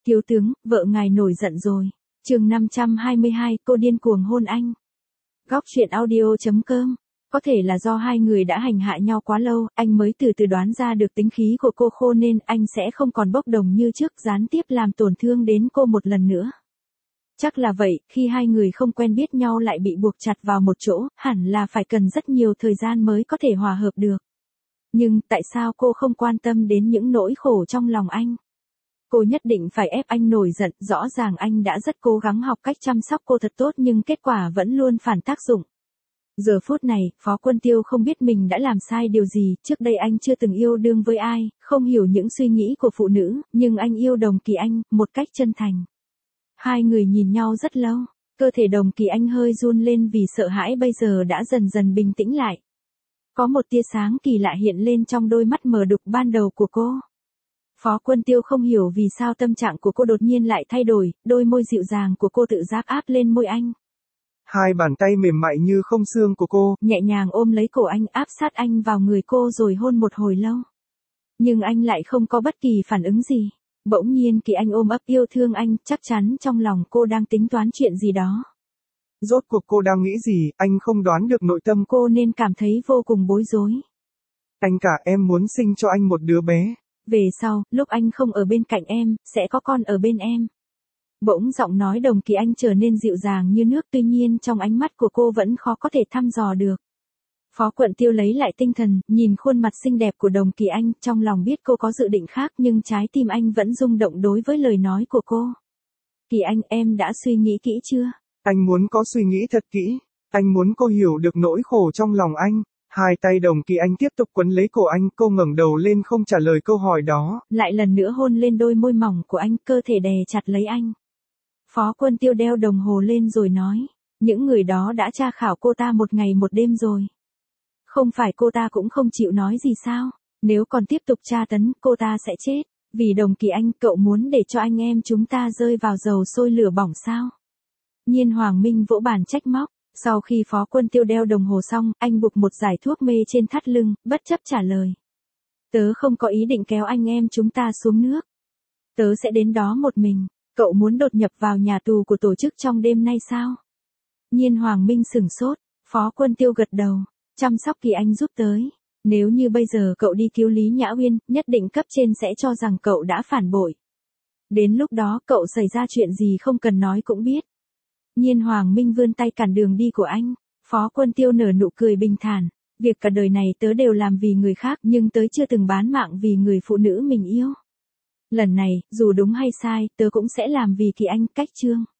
Thiếu tướng, vợ ngài nổi giận rồi. Chương 522, cô điên cuồng hôn anh. Góc truyện audio.com. Có thể là do hai người đã hành hạ nhau quá lâu, anh mới từ từ đoán ra được tính khí của cô khô nên anh sẽ không còn bốc đồng như trước, gián tiếp làm tổn thương đến cô một lần nữa. Chắc là vậy, khi hai người không quen biết nhau lại bị buộc chặt vào một chỗ, hẳn là phải cần rất nhiều thời gian mới có thể hòa hợp được. Nhưng tại sao cô không quan tâm đến những nỗi khổ trong lòng anh? Cô nhất định phải ép anh nổi giận, rõ ràng anh đã rất cố gắng học cách chăm sóc cô thật tốt nhưng kết quả vẫn luôn phản tác dụng. Giờ phút này, Phó Quân Tiêu không biết mình đã làm sai điều gì, trước đây anh chưa từng yêu đương với ai, không hiểu những suy nghĩ của phụ nữ, nhưng anh yêu Đồng Kỳ Anh, một cách chân thành. Hai người nhìn nhau rất lâu, cơ thể Đồng Kỳ Anh hơi run lên vì sợ hãi bây giờ đã dần dần bình tĩnh lại. Có một tia sáng kỳ lạ hiện lên trong đôi mắt mờ đục ban đầu của cô. Phó Quân Tiêu không hiểu vì sao tâm trạng của cô đột nhiên lại thay đổi, đôi môi dịu dàng của cô tự giác áp lên môi anh. Hai bàn tay mềm mại như không xương của cô, nhẹ nhàng ôm lấy cổ anh, áp sát anh vào người cô rồi hôn một hồi lâu. Nhưng anh lại không có bất kỳ phản ứng gì. Bỗng nhiên Kỳ Anh ôm ấp yêu thương anh, chắc chắn trong lòng cô đang tính toán chuyện gì đó. Rốt cuộc cô đang nghĩ gì, anh không đoán được nội tâm cô nên cảm thấy vô cùng bối rối. Anh cả, em muốn sinh cho anh một đứa bé. Về sau, lúc anh không ở bên cạnh em, sẽ có con ở bên em. Bỗng giọng nói Đồng Kỳ Anh trở nên dịu dàng như nước, tuy nhiên trong ánh mắt của cô vẫn khó có thể thăm dò được. Phó Quận Tiêu lấy lại tinh thần, nhìn khuôn mặt xinh đẹp của Đồng Kỳ Anh, trong lòng biết cô có dự định khác nhưng trái tim anh vẫn rung động đối với lời nói của cô. Kỳ Anh, em đã suy nghĩ kỹ chưa? Anh muốn có suy nghĩ thật kỹ. Anh muốn cô hiểu được nỗi khổ trong lòng anh. Hai tay Đồng Kỳ Anh tiếp tục quấn lấy cổ anh, cô ngẩng đầu lên không trả lời câu hỏi đó. Lại lần nữa hôn lên đôi môi mỏng của anh, cơ thể đè chặt lấy anh. Phó Quân Tiêu đeo đồng hồ lên rồi nói, những người đó đã tra khảo cô ta một ngày một đêm rồi. Không phải cô ta cũng không chịu nói gì sao? Nếu còn tiếp tục tra tấn, cô ta sẽ chết. Vì Đồng Kỳ Anh, cậu muốn để cho anh em chúng ta rơi vào dầu sôi lửa bỏng sao? Nhiên Hoàng Minh vỗ bàn trách móc. Sau khi Phó Quân Tiêu đeo đồng hồ xong, anh buộc một dải thuốc mê trên thắt lưng, bất chấp trả lời. Tớ không có ý định kéo anh em chúng ta xuống nước. Tớ sẽ đến đó một mình. Cậu muốn đột nhập vào nhà tù của tổ chức trong đêm nay sao? Nhiên Hoàng Minh sửng sốt. Phó Quân Tiêu gật đầu. Chăm sóc Kỳ Anh giúp tới. Nếu như bây giờ cậu đi cứu Lý Nhã Uyên, nhất định cấp trên sẽ cho rằng cậu đã phản bội. Đến lúc đó cậu xảy ra chuyện gì không cần nói cũng biết. Nhiên Hoàng Minh vươn tay cản đường đi của anh. Phó Quân Tiêu nở nụ cười bình thản. Việc cả đời này tớ đều làm vì người khác nhưng tớ chưa từng bán mạng vì người phụ nữ mình yêu. Lần này, dù đúng hay sai, tớ cũng sẽ làm vì Kỳ Anh. Cách chương.